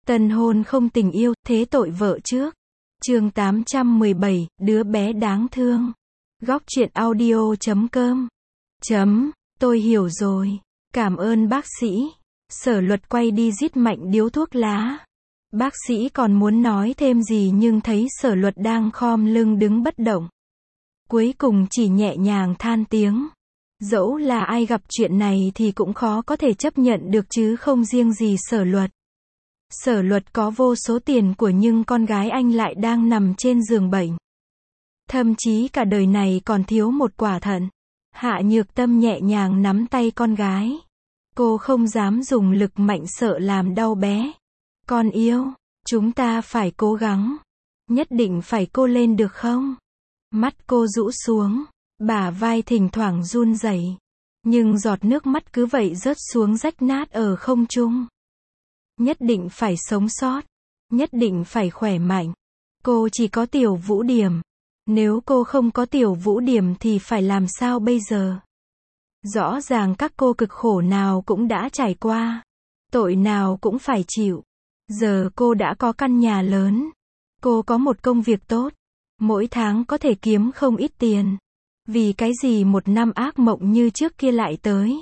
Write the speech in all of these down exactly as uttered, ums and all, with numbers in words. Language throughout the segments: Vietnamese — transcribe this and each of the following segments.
Tân hôn không tình yêu, thế tội vợ trước. Chương tám trăm mười bảy, đứa bé đáng thương. Góc truyện audio chấm com. Chấm, tôi hiểu rồi. Cảm ơn bác sĩ. Sở Luật quay đi rít mạnh điếu thuốc lá. Bác sĩ còn muốn nói thêm gì nhưng thấy Sở Luật đang khom lưng đứng bất động. Cuối cùng chỉ nhẹ nhàng than tiếng. Dẫu là ai gặp chuyện này thì cũng khó có thể chấp nhận được chứ không riêng gì Sở Luật. Sở Luật có vô số tiền của nhưng con gái anh lại đang nằm trên giường bệnh. Thậm chí cả đời này còn thiếu một quả thận. Hạ Nhược Tâm nhẹ nhàng nắm tay con gái. Cô không dám dùng lực mạnh sợ làm đau bé. Con yêu, chúng ta phải cố gắng. Nhất định phải cô lên được không? Mắt cô rũ xuống, bả vai thỉnh thoảng run rẩy, nhưng giọt nước mắt cứ vậy rớt xuống rách nát ở không trung. Nhất định phải sống sót, nhất định phải khỏe mạnh. Cô chỉ có Tiểu Vũ Điểm. Nếu cô không có Tiểu Vũ Điểm thì phải làm sao bây giờ? Rõ ràng các cô cực khổ nào cũng đã trải qua, tội nào cũng phải chịu. Giờ cô đã có căn nhà lớn, cô có một công việc tốt, mỗi tháng có thể kiếm không ít tiền. Vì cái gì một năm ác mộng như trước kia lại tới?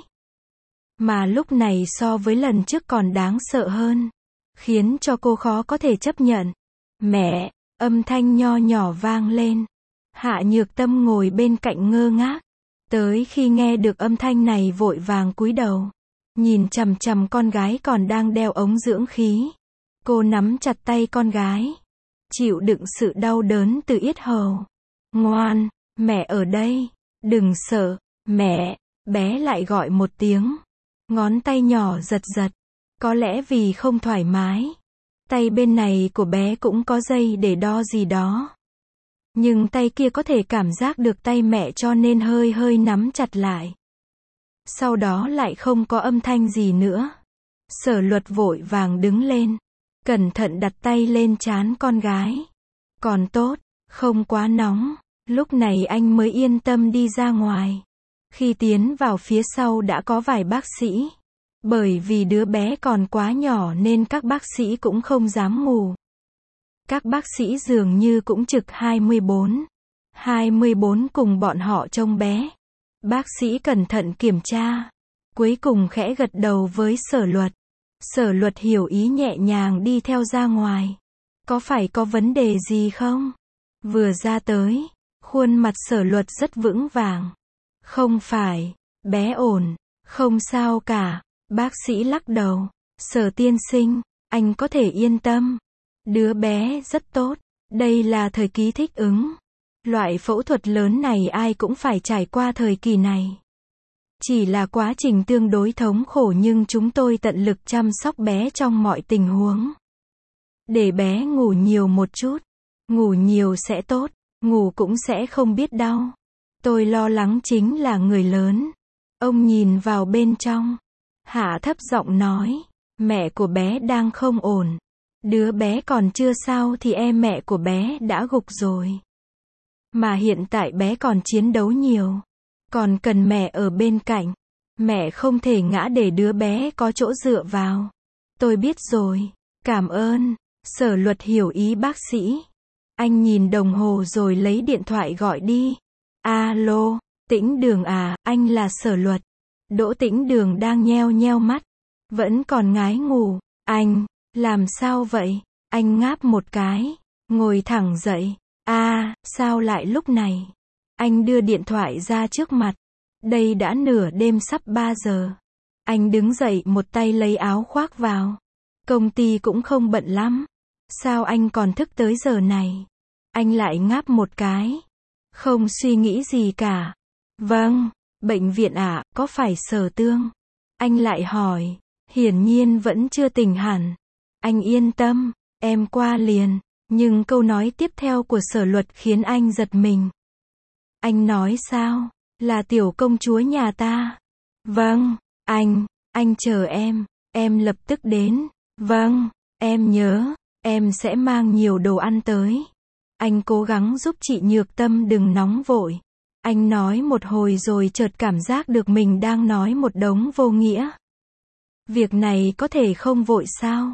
Mà lúc này so với lần trước còn đáng sợ hơn, khiến cho cô khó có thể chấp nhận. Mẹ, âm thanh nho nhỏ vang lên. Hạ Nhược Tâm ngồi bên cạnh ngơ ngác. Tới khi nghe được âm thanh này vội vàng cúi đầu, nhìn chằm chằm con gái còn đang đeo ống dưỡng khí. Cô nắm chặt tay con gái, chịu đựng sự đau đớn từ yết hầu. Ngoan, mẹ ở đây, đừng sợ, mẹ. Bé lại gọi một tiếng. Ngón tay nhỏ giật giật. Có lẽ vì không thoải mái. Tay bên này của bé cũng có dây để đo gì đó. Nhưng tay kia có thể cảm giác được tay mẹ cho nên hơi hơi nắm chặt lại. Sau đó lại không có âm thanh gì nữa. Sở Luật vội vàng đứng lên, cẩn thận đặt tay lên trán con gái. Còn tốt, không quá nóng. Lúc này anh mới yên tâm đi ra ngoài. Khi tiến vào phía sau đã có vài bác sĩ. Bởi vì đứa bé còn quá nhỏ nên các bác sĩ cũng không dám ngủ. Các bác sĩ dường như cũng trực hai mươi bốn. hai mươi bốn cùng bọn họ trông bé. Bác sĩ cẩn thận kiểm tra. Cuối cùng khẽ gật đầu với Sở Luật. Sở Luật hiểu ý nhẹ nhàng đi theo ra ngoài. Có phải có vấn đề gì không? Vừa ra tới, khuôn mặt Sở Luật rất vững vàng. Không phải, bé ổn, không sao cả. Bác sĩ lắc đầu. Sở tiên sinh, anh có thể yên tâm. Đứa bé rất tốt. Đây là thời kỳ thích ứng. Loại phẫu thuật lớn này ai cũng phải trải qua thời kỳ này. Chỉ là quá trình tương đối thống khổ nhưng chúng tôi tận lực chăm sóc bé trong mọi tình huống. Để bé ngủ nhiều một chút. Ngủ nhiều sẽ tốt. Ngủ cũng sẽ không biết đau. Tôi lo lắng chính là người lớn. Ông nhìn vào bên trong. Hạ thấp giọng nói. Mẹ của bé đang không ổn. Đứa bé còn chưa sao thì em mẹ của bé đã gục rồi. Mà hiện tại bé còn chiến đấu nhiều. Còn cần mẹ ở bên cạnh. Mẹ không thể ngã để đứa bé có chỗ dựa vào. Tôi biết rồi. Cảm ơn. Sở Luật hiểu ý bác sĩ. Anh nhìn đồng hồ rồi lấy điện thoại gọi đi. Alo, Tĩnh Đường à, anh là Sở Luật. Đỗ Tĩnh Đường đang nheo nheo mắt. Vẫn còn ngái ngủ. Anh, làm sao vậy? Anh ngáp một cái. Ngồi thẳng dậy. À, sao lại lúc này? Anh đưa điện thoại ra trước mặt. Đây đã nửa đêm sắp ba giờ. Anh đứng dậy một tay lấy áo khoác vào. Công ty cũng không bận lắm. Sao anh còn thức tới giờ này? Anh lại ngáp một cái. Không suy nghĩ gì cả. Vâng, bệnh viện ạ, à, có phải Sở Tương? Anh lại hỏi. Hiển nhiên vẫn chưa tỉnh hẳn. Anh yên tâm, em qua liền. Nhưng câu nói tiếp theo của Sở Luật khiến anh giật mình. Anh nói sao? Là tiểu công chúa nhà ta. Vâng, anh, anh chờ em, em lập tức đến. Vâng, em nhớ, em sẽ mang nhiều đồ ăn tới. Anh cố gắng giúp chị Nhược Tâm đừng nóng vội. Anh nói một hồi rồi chợt cảm giác được mình đang nói một đống vô nghĩa. Việc này có thể không vội sao?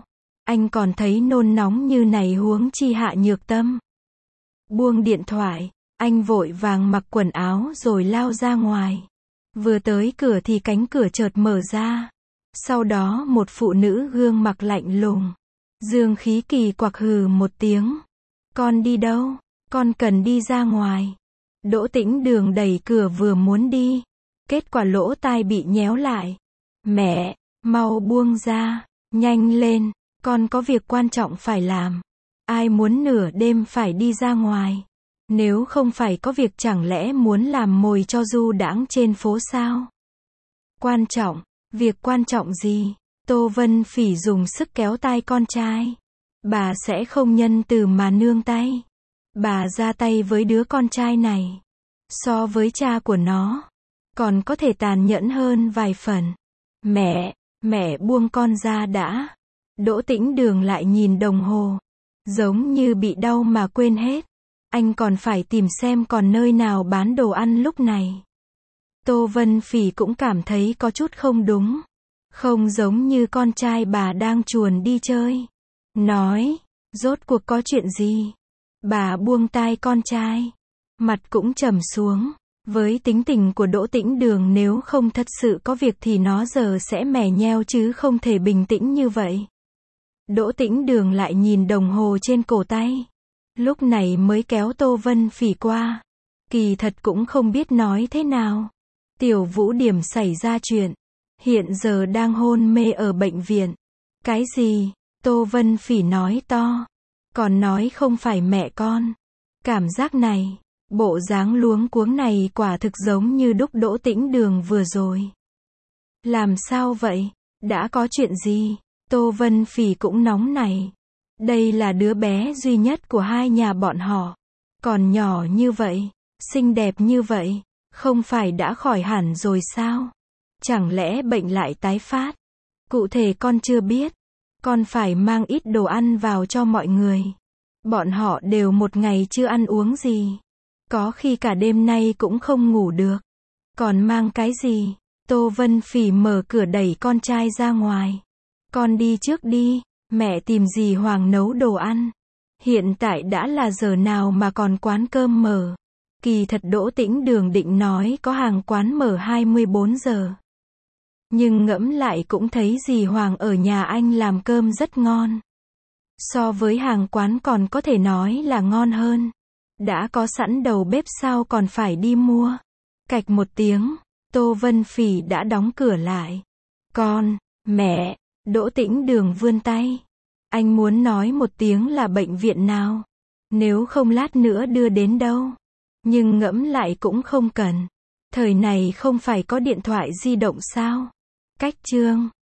Anh còn thấy nôn nóng như này huống chi Hạ Nhược Tâm. Buông điện thoại, anh vội vàng mặc quần áo rồi lao ra ngoài. Vừa tới cửa thì cánh cửa chợt mở ra. Sau đó một phụ nữ gương mặt lạnh lùng. Dương khí kỳ quặc hừ một tiếng. Con đi đâu? Con cần đi ra ngoài. Đỗ Tĩnh Đường đẩy cửa vừa muốn đi. Kết quả lỗ tai bị nhéo lại. Mẹ, mau buông ra, nhanh lên, con có việc quan trọng phải làm. Ai muốn nửa đêm phải đi ra ngoài? Nếu không phải có việc chẳng lẽ muốn làm mồi cho du đãng trên phố sao? Quan trọng, việc quan trọng gì? Tô Vân Phỉ dùng sức kéo tay con trai. Bà sẽ không nhân từ mà nương tay. Bà ra tay với đứa con trai này. So với cha của nó, còn có thể tàn nhẫn hơn vài phần. Mẹ, mẹ buông con ra đã. Đỗ Tĩnh Đường lại nhìn đồng hồ. Giống như bị đau mà quên hết. Anh còn phải tìm xem còn nơi nào bán đồ ăn lúc này. Tô Vân Phỉ cũng cảm thấy có chút không đúng. Không giống như con trai bà đang chuồn đi chơi. Nói, rốt cuộc có chuyện gì? Bà buông tai con trai. Mặt cũng trầm xuống. Với tính tình của Đỗ Tĩnh Đường nếu không thật sự có việc thì nó giờ sẽ mè nheo chứ không thể bình tĩnh như vậy. Đỗ Tĩnh Đường lại nhìn đồng hồ trên cổ tay. Lúc này mới kéo Tô Vân Phỉ qua. Kỳ thật cũng không biết nói thế nào. Tiểu Vũ Điểm xảy ra chuyện. Hiện giờ đang hôn mê ở bệnh viện. Cái gì? Tô Vân Phỉ nói to. Còn nói không phải mẹ con. Cảm giác này, bộ dáng luống cuống này quả thực giống như đúc Đỗ Tĩnh Đường vừa rồi. Làm sao vậy? Đã có chuyện gì? Tô Vân Phỉ cũng nóng này. Đây là đứa bé duy nhất của hai nhà bọn họ. Còn nhỏ như vậy, xinh đẹp như vậy, không phải đã khỏi hẳn rồi sao? Chẳng lẽ bệnh lại tái phát? Cụ thể con chưa biết. Con phải mang ít đồ ăn vào cho mọi người. Bọn họ đều một ngày chưa ăn uống gì. Có khi cả đêm nay cũng không ngủ được. Còn mang cái gì? Tô Vân Phỉ mở cửa đẩy con trai ra ngoài. Con đi trước đi, mẹ tìm dì Hoàng nấu đồ ăn. Hiện tại đã là giờ nào mà còn quán cơm mở. Kỳ thật Đỗ Tĩnh Đường định nói có hàng quán mở hai mươi bốn giờ. Nhưng ngẫm lại cũng thấy dì Hoàng ở nhà anh làm cơm rất ngon. So với hàng quán còn có thể nói là ngon hơn. Đã có sẵn đầu bếp sao còn phải đi mua. Cạch một tiếng, Tô Vân Phỉ đã đóng cửa lại. Con, mẹ, Đỗ Tĩnh Đường vươn tay. Anh muốn nói một tiếng là bệnh viện nào. Nếu không lát nữa đưa đến đâu. Nhưng ngẫm lại cũng không cần. Thời này không phải có điện thoại di động sao? Cách chương